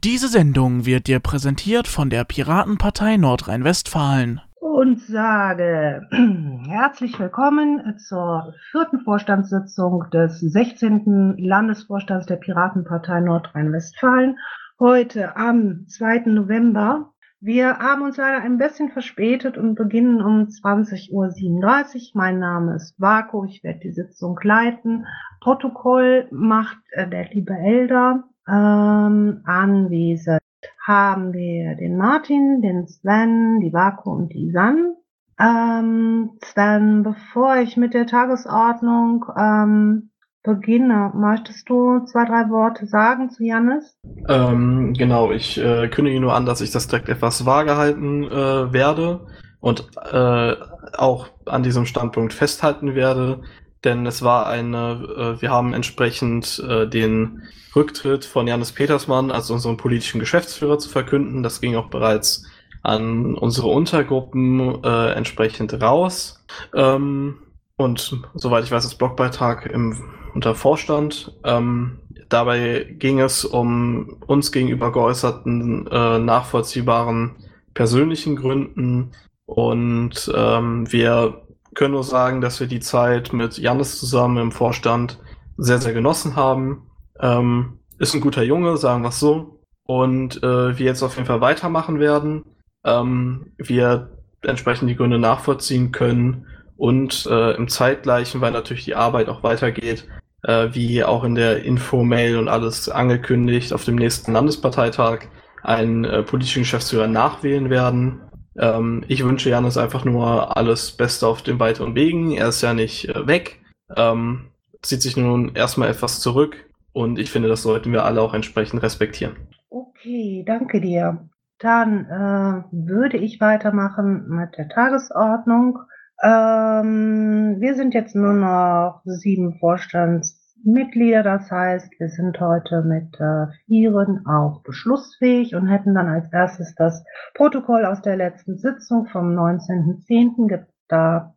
Diese Sendung wird dir präsentiert von der Piratenpartei Nordrhein-Westfalen. Und sage herzlich willkommen zur 4. Vorstandssitzung des 16. Landesvorstands der Piratenpartei Nordrhein-Westfalen. Heute am 2. November. Wir haben uns leider ein bisschen verspätet und beginnen um 20:37 Uhr. Mein Name ist Vako, ich werde die Sitzung leiten. Protokoll macht der liebe Elder. Anwesend haben wir den Martin, den Sven, die Vako und die Isan. Sven, bevor ich mit der Tagesordnung beginne, möchtest du 2, 3 Worte sagen zu Jannis? Genau, ich kündige nur an, dass ich das direkt etwas vage halten werde und auch an diesem Standpunkt festhalten werde, denn es war wir haben entsprechend den Rücktritt von Jannis Petersmann als unseren politischen Geschäftsführer zu verkünden. Das ging auch bereits an unsere Untergruppen entsprechend raus. Und soweit ich weiß, ist Blogbeitrag unter Vorstand. Dabei ging es um uns gegenüber geäußerten nachvollziehbaren persönlichen Gründen. Und wir können nur sagen, dass wir die Zeit mit Jannis zusammen im Vorstand sehr, sehr genossen haben. Ist ein guter Junge, sagen wir es so. Und wir jetzt auf jeden Fall weitermachen werden. Wir entsprechend die Gründe nachvollziehen können und im Zeitgleichen, weil natürlich die Arbeit auch weitergeht, wie auch in der Info-Mail und alles angekündigt, auf dem nächsten Landesparteitag einen politischen Geschäftsführer nachwählen werden. Ich wünsche Jannis einfach nur alles Beste auf den weiteren Wegen. Er ist ja nicht weg, zieht sich nun erstmal etwas zurück und ich finde, das sollten wir alle auch entsprechend respektieren. Okay, danke dir. Dann würde ich weitermachen mit der Tagesordnung. Wir sind jetzt nur noch 7 Vorstandsmitglieder, das heißt, wir sind heute mit 4 auch beschlussfähig und hätten dann als erstes das Protokoll aus der letzten Sitzung vom 19.10. Gibt es da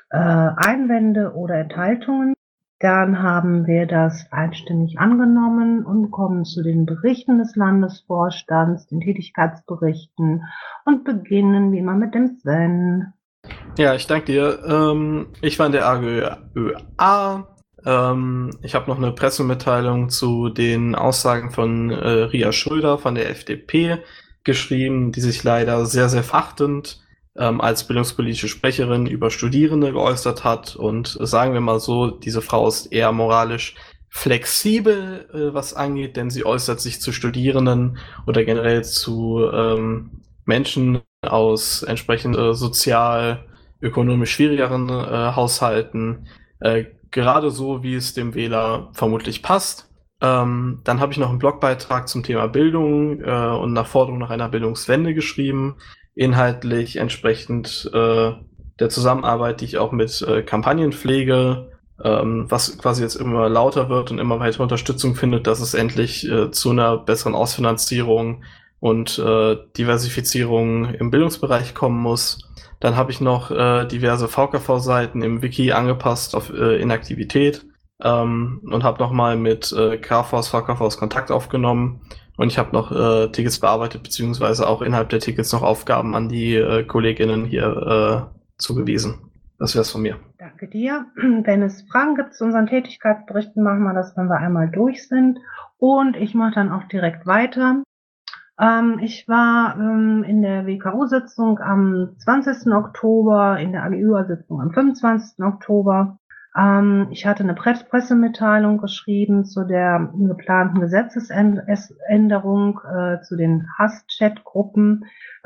Einwände oder Enthaltungen? Dann haben wir das einstimmig angenommen und kommen zu den Berichten des Landesvorstands, den Tätigkeitsberichten und beginnen wie immer mit dem Sven. Ja, ich danke dir. Ich war in der AGÖA. Ich habe noch eine Pressemitteilung zu den Aussagen von Ria Schröder von der FDP geschrieben, die sich leider sehr, sehr verachtend als bildungspolitische Sprecherin über Studierende geäußert hat. Und sagen wir mal so, diese Frau ist eher moralisch flexibel, was angeht, denn sie äußert sich zu Studierenden oder generell zu Menschen aus entsprechend sozial-ökonomisch schwierigeren Haushalten, gerade so, wie es dem Wähler vermutlich passt. Dann habe ich noch einen Blogbeitrag zum Thema Bildung und nach Forderung nach einer Bildungswende geschrieben, inhaltlich entsprechend der Zusammenarbeit, die ich auch mit Kampagnen pflege, was quasi jetzt immer lauter wird und immer weitere Unterstützung findet, dass es endlich zu einer besseren Ausfinanzierung und Diversifizierung im Bildungsbereich kommen muss. Dann habe ich noch diverse VKV-Seiten im Wiki angepasst auf Inaktivität und habe nochmal mit KVs, VKVs Kontakt aufgenommen. Und ich habe noch Tickets bearbeitet, beziehungsweise auch innerhalb der Tickets noch Aufgaben an die KollegInnen hier zugewiesen. Das wär's von mir. Danke dir. Wenn es Fragen gibt zu unseren Tätigkeitsberichten, machen wir das, wenn wir einmal durch sind. Und ich mache dann auch direkt weiter. Ich war in der WKU-Sitzung am 20. Oktober, in der AGÜA-Sitzung am 25. Oktober. Ich hatte eine Pressemitteilung geschrieben zu der geplanten Gesetzesänderung, zu den Hass-Chat-Gruppen.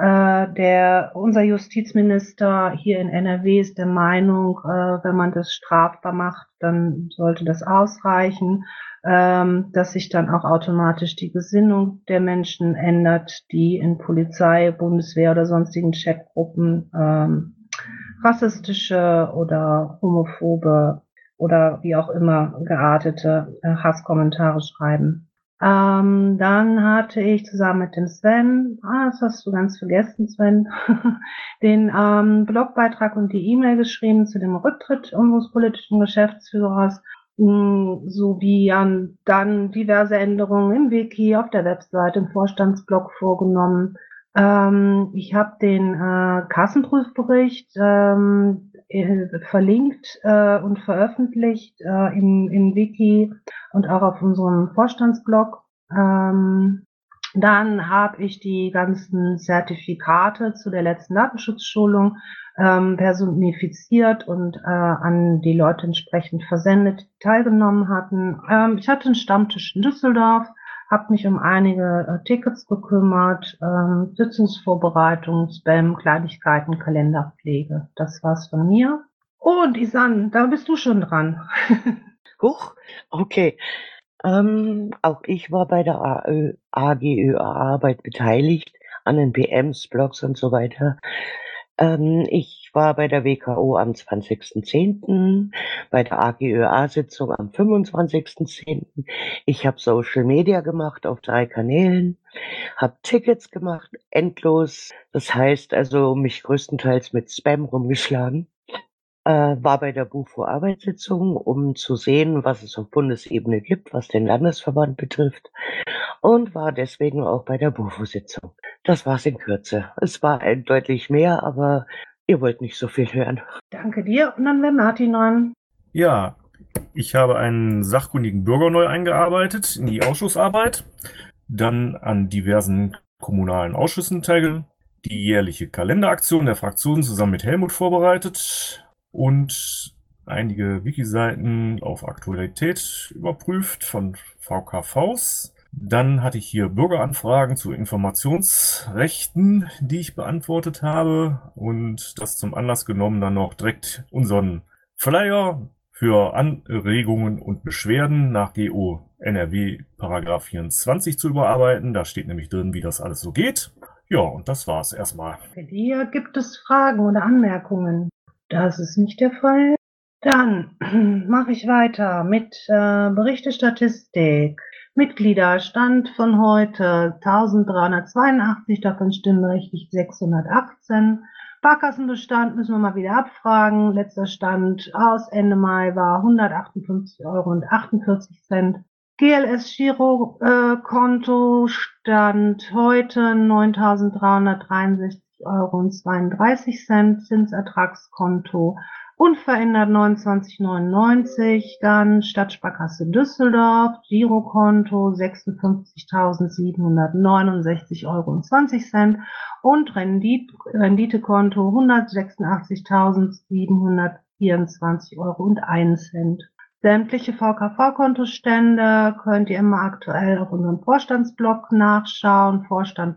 Unser Justizminister hier in NRW ist der Meinung, wenn man das strafbar macht, dann sollte das ausreichen, dass sich dann auch automatisch die Gesinnung der Menschen ändert, die in Polizei, Bundeswehr oder sonstigen Chatgruppen rassistische oder homophobe oder wie auch immer geartete Hasskommentare schreiben. Dann hatte ich zusammen mit dem Sven, das hast du ganz vergessen, Sven, den Blogbeitrag und die E-Mail geschrieben zu dem Rücktritt unseres politischen Geschäftsführers. sowie dann diverse Änderungen im Wiki, auf der Webseite, im Vorstandsblog vorgenommen. Ich habe den Kassenprüfbericht verlinkt und veröffentlicht im Wiki und auch auf unserem Vorstandsblog. Dann habe ich die ganzen Zertifikate zu der letzten Datenschutzschulung personifiziert und an die Leute entsprechend versendet, die teilgenommen hatten. Ich hatte einen Stammtisch in Düsseldorf, habe mich um einige Tickets gekümmert, Sitzungsvorbereitung, Spam, Kleinigkeiten, Kalenderpflege. Das war's von mir. Und Isan, da bist du schon dran. Huch, okay. Auch ich war bei der AGÖA-Arbeit beteiligt, an den PMs, Blogs und so weiter. Ich war bei der WKO am 20.10., bei der AGÖA-Sitzung am 25.10. Ich habe Social Media gemacht auf 3 Kanälen, habe Tickets gemacht, endlos. Das heißt also mich größtenteils mit Spam rumgeschlagen. War bei der BUFO-Arbeitssitzung, um zu sehen, was es auf Bundesebene gibt, was den Landesverband betrifft, und war deswegen auch bei der BUFO-Sitzung. Das war's in Kürze. Es war deutlich mehr, aber ihr wollt nicht so viel hören. Danke dir. Und dann wäre Martin dran. Ja, ich habe einen sachkundigen Bürger neu eingearbeitet in die Ausschussarbeit, dann an diversen kommunalen Ausschüssen teilgenommen, die jährliche Kalenderaktion der Fraktion zusammen mit Helmut vorbereitet und einige Wiki-Seiten auf Aktualität überprüft von VKVs. Dann hatte ich hier Bürgeranfragen zu Informationsrechten, die ich beantwortet habe, und das zum Anlass genommen, dann noch direkt unseren Flyer für Anregungen und Beschwerden nach GO NRW Paragraph 24 zu überarbeiten. Da steht nämlich drin, wie das alles so geht. Ja, und das war's erstmal. Bei dir gibt es Fragen oder Anmerkungen? Das ist nicht der Fall. Dann mache ich weiter mit Berichte Statistik. Mitgliederstand von heute 1382, davon stimmberechtigt 618. Sparkassenbestand müssen wir mal wieder abfragen. Letzter Stand aus Ende Mai war 158,48 €. GLS Girokonto Stand heute 9.363,32 €. Zinsertragskonto unverändert 29,99. Dann Stadtsparkasse Düsseldorf Girokonto 56.769,20 € und Renditekonto 186.724,01 €. Sämtliche VKV-Kontostände könnt ihr immer aktuell auf unserem Vorstandsblog nachschauen,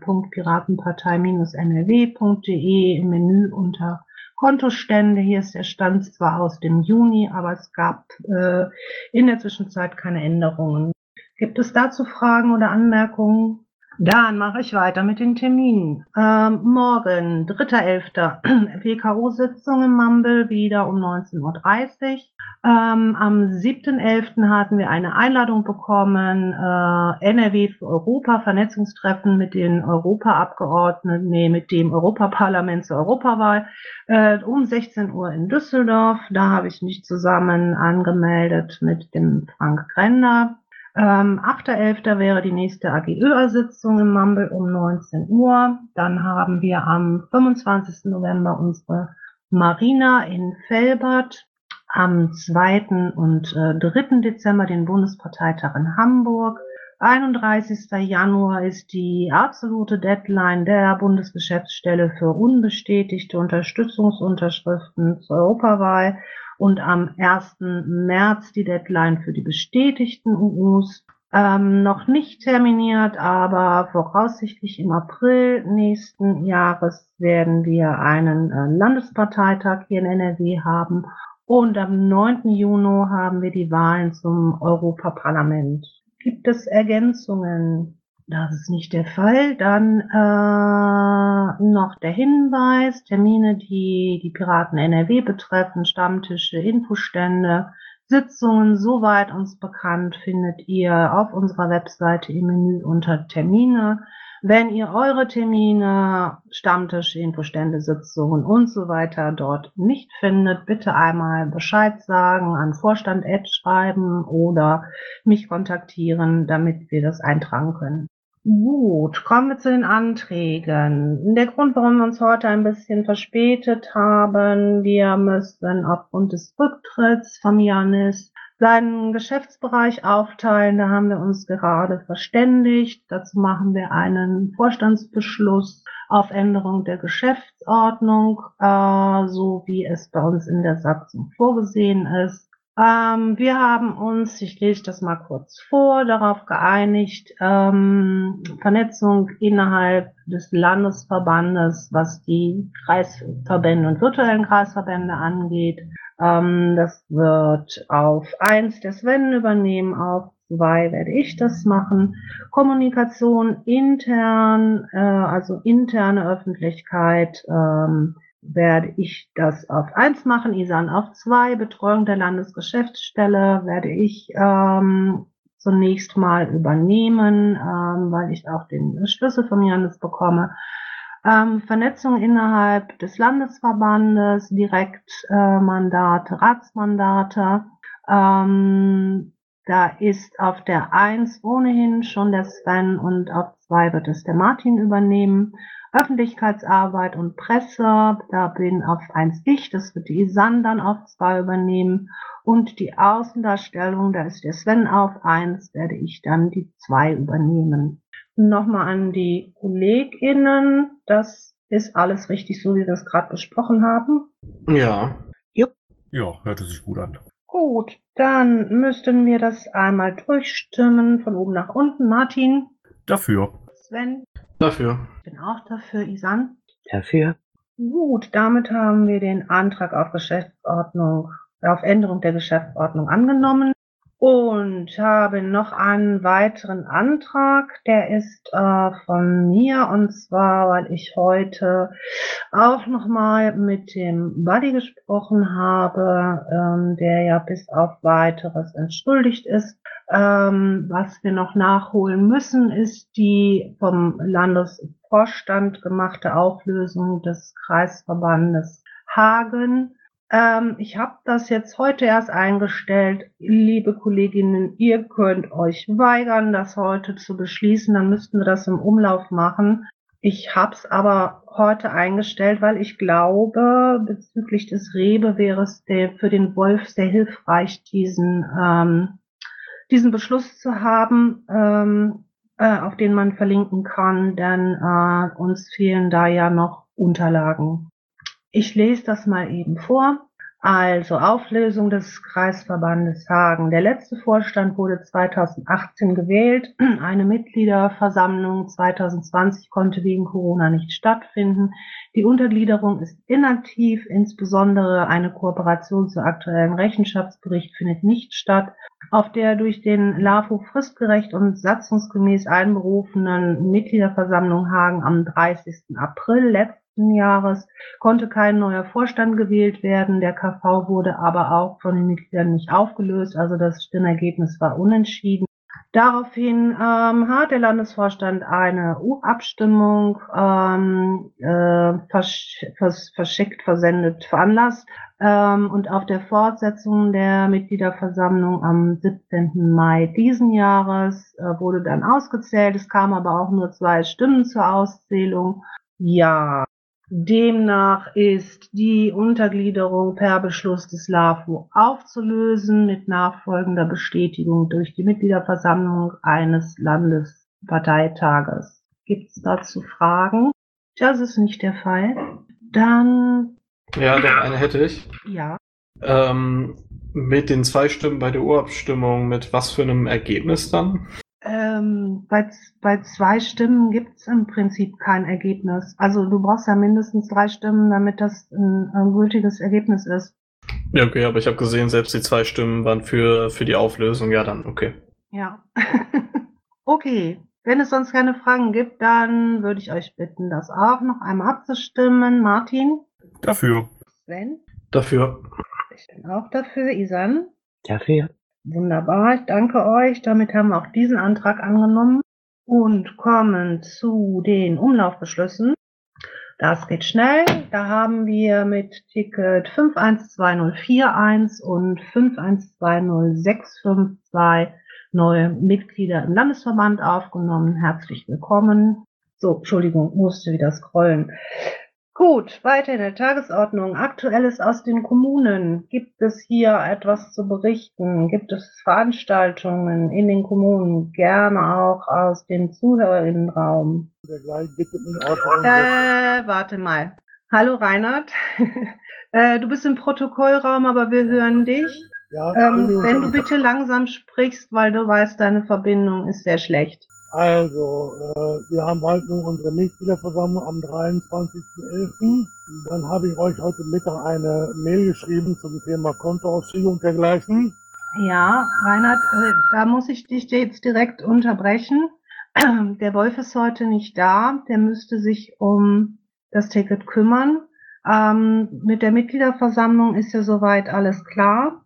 vorstand.piratenpartei-nrw.de im Menü unter Kontostände. Hier ist der Stand zwar aus dem Juni, aber es gab in der Zwischenzeit keine Änderungen. Gibt es dazu Fragen oder Anmerkungen? Dann mache ich weiter mit den Terminen. Morgen, 3.11. WKO-Sitzung im Mumble, wieder um 19:30 Uhr. Am 7.11. hatten wir eine Einladung bekommen, NRW für Europa, Vernetzungstreffen mit den Europaabgeordneten, mit dem Europaparlament zur Europawahl, um 16 Uhr in Düsseldorf. Da habe ich mich zusammen angemeldet mit dem Frank Grender. 8.11. wäre die nächste AGÖA-Sitzung im Mumble um 19 Uhr. Dann haben wir am 25. November unsere Marina in Velbert. Am 2. und 3. Dezember den Bundesparteitag in Hamburg. 31. Januar ist die absolute Deadline der Bundesgeschäftsstelle für unbestätigte Unterstützungsunterschriften zur Europawahl und am 1. März die Deadline für die bestätigten UUs. Noch nicht terminiert, aber voraussichtlich im April nächsten Jahres werden wir einen Landesparteitag hier in NRW haben. Und am 9. Juni haben wir die Wahlen zum Europaparlament. Gibt es Ergänzungen? Das ist nicht der Fall. Dann noch der Hinweis, Termine, die die Piraten NRW betreffen, Stammtische, Infostände, Sitzungen, soweit uns bekannt, findet ihr auf unserer Webseite im Menü unter Termine. Wenn ihr eure Termine, Stammtisch, Infostände, Sitzungen und so weiter dort nicht findet, bitte einmal Bescheid sagen, an Vorstand schreiben oder mich kontaktieren, damit wir das eintragen können. Gut, kommen wir zu den Anträgen. Der Grund, warum wir uns heute ein bisschen verspätet haben, wir müssen aufgrund des Rücktritts von Janis seinen Geschäftsbereich aufteilen. Da haben wir uns gerade verständigt. Dazu machen wir einen Vorstandsbeschluss auf Änderung der Geschäftsordnung, so wie es bei uns in der Satzung vorgesehen ist. Wir haben uns, ich lese das mal kurz vor, darauf geeinigt, Vernetzung innerhalb des Landesverbandes, was die Kreisverbände und virtuellen Kreisverbände angeht. Das wird auf 1 der Sven übernehmen, auf 2 werde ich das machen. Kommunikation intern, also interne Öffentlichkeit, werde ich das auf 1 machen, Isan auf 2. Betreuung der Landesgeschäftsstelle werde ich zunächst mal übernehmen, weil ich auch den Schlüssel von Janis bekomme. Vernetzung innerhalb des Landesverbandes, Direktmandate, Ratsmandate. Da ist auf der 1 ohnehin schon der Sven und auf 2 wird es der Martin übernehmen. Öffentlichkeitsarbeit und Presse, da bin auf 1 ich, das wird die Isan dann auf 2 übernehmen. Und die Außendarstellung, da ist der Sven auf 1, werde ich dann die 2 übernehmen. Nochmal an die KollegInnen, das ist alles richtig, so wie wir es gerade besprochen haben. Ja. Ja, hörte sich gut an. Gut, dann müssten wir das einmal durchstimmen, von oben nach unten. Martin? Dafür. Sven? Dafür. Ich bin auch dafür. Isan? Dafür. Gut, damit haben wir den Antrag auf Änderung der Geschäftsordnung angenommen und haben noch einen weiteren Antrag, der ist von mir, und zwar, weil ich heute auch nochmal mit dem Buddy gesprochen habe, der ja bis auf Weiteres entschuldigt ist. Was wir noch nachholen müssen, ist die vom Landesvorstand gemachte Auflösung des Kreisverbandes Hagen. Ich habe das jetzt heute erst eingestellt. Liebe Kolleginnen, ihr könnt euch weigern, das heute zu beschließen, dann müssten wir das im Umlauf machen. Ich habe es aber heute eingestellt, weil ich glaube, bezüglich des Rewe wäre es für den Wolf sehr hilfreich, diesen Beschluss zu haben, auf den man verlinken kann, denn uns fehlen da ja noch Unterlagen. Ich lese das mal eben vor. Also Auflösung des Kreisverbandes Hagen. Der letzte Vorstand wurde 2018 gewählt. Eine Mitgliederversammlung 2020 konnte wegen Corona nicht stattfinden. Die Untergliederung ist inaktiv. Insbesondere eine Kooperation zum aktuellen Rechenschaftsbericht findet nicht statt. Auf der durch den LAFO fristgerecht und satzungsgemäß einberufenen Mitgliederversammlung Hagen am 30. April letzten Jahres konnte kein neuer Vorstand gewählt werden. Der KV wurde aber auch von den Mitgliedern nicht aufgelöst, also das Stimmergebnis war unentschieden. Daraufhin hat der Landesvorstand eine Abstimmung veranlasst. Und auf der Fortsetzung der Mitgliederversammlung am 17. Mai diesen Jahres wurde dann ausgezählt. Es kamen aber auch nur 2 Stimmen zur Auszählung. Ja, demnach ist die Untergliederung per Beschluss des LAFO aufzulösen mit nachfolgender Bestätigung durch die Mitgliederversammlung eines Landesparteitages. Gibt es dazu Fragen? Das ist nicht der Fall. Dann... Ja, doch, eine hätte ich. Ja. Mit den 2 Stimmen bei der Urabstimmung, mit was für einem Ergebnis dann? Bei 2 Stimmen gibt es im Prinzip kein Ergebnis. Also du brauchst ja mindestens 3 Stimmen, damit das ein gültiges Ergebnis ist. Ja, okay, aber ich habe gesehen, selbst die 2 Stimmen waren für die Auflösung. Ja, dann, okay. Ja. Okay, wenn es sonst keine Fragen gibt, dann würde ich euch bitten, das auch noch einmal abzustimmen. Martin? Dafür. Sven? Dafür. Ich bin auch dafür. Isan? Dafür. Wunderbar, ich danke euch. Damit haben wir auch diesen Antrag angenommen. und kommen zu den Umlaufbeschlüssen. Das geht schnell. Da haben wir mit Ticket 512041 und 512065 neue Mitglieder im Landesverband aufgenommen. Herzlich willkommen. So, Entschuldigung, musste wieder scrollen. Gut, weiter in der Tagesordnung. Aktuelles aus den Kommunen. Gibt es hier etwas zu berichten? Gibt es Veranstaltungen in den Kommunen? Gerne auch aus dem Zuhörerinnenraum. Warte mal. Hallo Reinhard. Du bist im Protokollraum, aber wir hören dich. Ja, Wenn du bitte langsam sprichst, weil du weißt, deine Verbindung ist sehr schlecht. Also, wir haben bald nun unsere Mitgliederversammlung am 23.11. Dann habe ich euch heute Mittag eine Mail geschrieben zum Thema Kontoauszüge und dergleichen. Ja, Reinhard, da muss ich dich jetzt direkt unterbrechen. Der Wolf ist heute nicht da. Der müsste sich um das Ticket kümmern. Mit der Mitgliederversammlung ist ja soweit alles klar.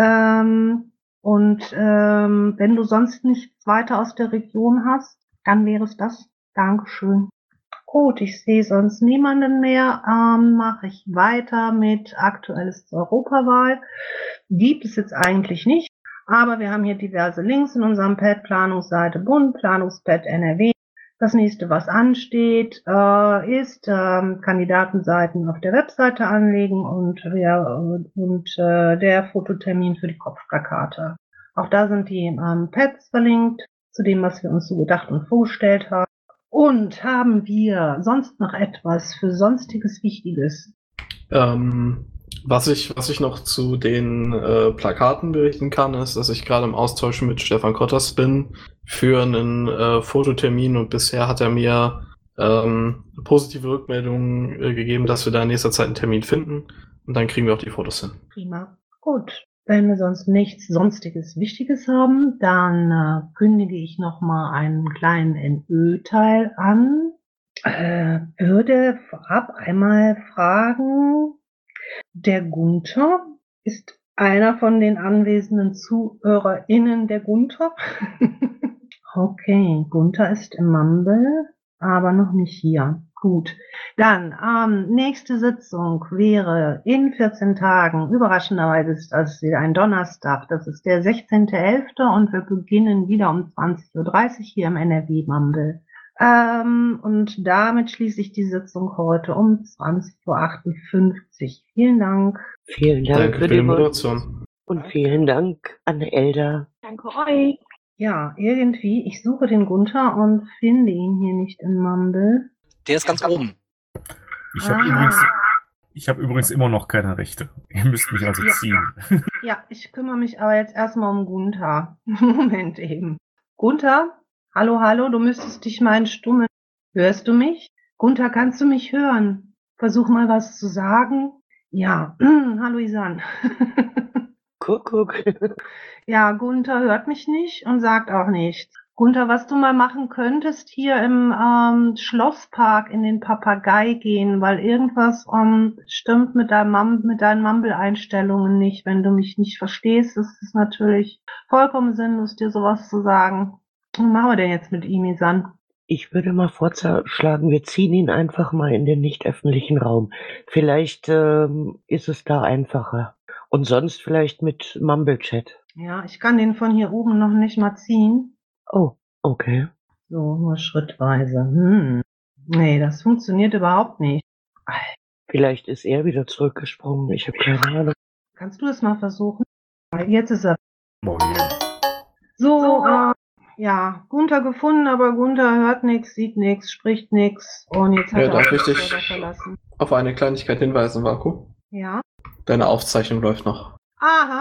Wenn du sonst nichts weiter aus der Region hast, dann wäre es das. Dankeschön. Gut, ich sehe sonst niemanden mehr. Mache ich weiter mit Aktuelles zur Europawahl. Gibt es jetzt eigentlich nicht, aber wir haben hier diverse Links in unserem Pad, Planungsseite Bund, Planungspad NRW. Das nächste, was ansteht, ist Kandidatenseiten auf der Webseite anlegen und der Fototermin für die Kopfplakate. Auch da sind die Pads verlinkt zu dem, was wir uns so gedacht und vorgestellt haben. Und haben wir sonst noch etwas für Sonstiges Wichtiges? Was ich noch zu den Plakaten berichten kann, ist, dass ich gerade im Austausch mit Stefan Kotters bin für einen Fototermin und bisher hat er mir positive Rückmeldungen gegeben, dass wir da in nächster Zeit einen Termin finden und dann kriegen wir auch die Fotos hin. Prima. Gut. Wenn wir sonst nichts Sonstiges Wichtiges haben, dann kündige ich nochmal einen kleinen NÖ-Teil an. Würde vorab einmal fragen, der Gunther ist einer von den anwesenden ZuhörerInnen der Gunther. Okay, Gunther ist im Mumble, aber noch nicht hier. Gut, dann nächste Sitzung wäre in 14 Tagen. Überraschenderweise ist das ein Donnerstag. Das ist der 16.11. und wir beginnen wieder um 20:30 Uhr hier im NRW-Mumble. Und damit schließe ich die Sitzung heute um 20:58 Uhr. Vielen Dank. Vielen Dank Danke für die Moderation. und vielen Dank an Elda. Danke euch. Ja, irgendwie, ich suche den Gunther und finde ihn hier nicht im Mumble. Der ist ganz oben. Ich habe übrigens immer noch keine Rechte. Ihr müsst mich also ziehen. Ja, ich kümmere mich aber jetzt erstmal um Gunther. Moment eben. Gunther? Hallo, hallo, du müsstest dich mal stummen. Hörst du mich? Gunther, kannst du mich hören? Versuch mal was zu sagen. Ja, hallo Isan. Kuckuck. Ja, Gunther hört mich nicht und sagt auch nichts. Gunther, was du mal machen könntest, hier im Schlosspark in den Papagei gehen, weil irgendwas stimmt mit deinen Mumble-Einstellungen nicht. Wenn du mich nicht verstehst, ist es natürlich vollkommen sinnlos, dir sowas zu sagen. Was machen wir denn jetzt mit ihm, Isan? Ich würde mal vorschlagen, wir ziehen ihn einfach mal in den nicht öffentlichen Raum. Vielleicht ist es da einfacher. Und sonst vielleicht mit Mumble-Chat. Ja, ich kann den von hier oben noch nicht mal ziehen. Oh, okay. So, nur schrittweise. Nee, das funktioniert überhaupt nicht. Vielleicht ist er wieder zurückgesprungen. Ich habe keine Ahnung. Kannst du es mal versuchen? Jetzt ist er. Moin. So, ja, Gunther gefunden, aber Gunther hört nichts, sieht nichts, spricht nichts und jetzt hat Ja, er darf auch ich den dich Server verlassen. auf eine Kleinigkeit hinweisen, Vaku? Ja. Deine Aufzeichnung läuft noch. Aha,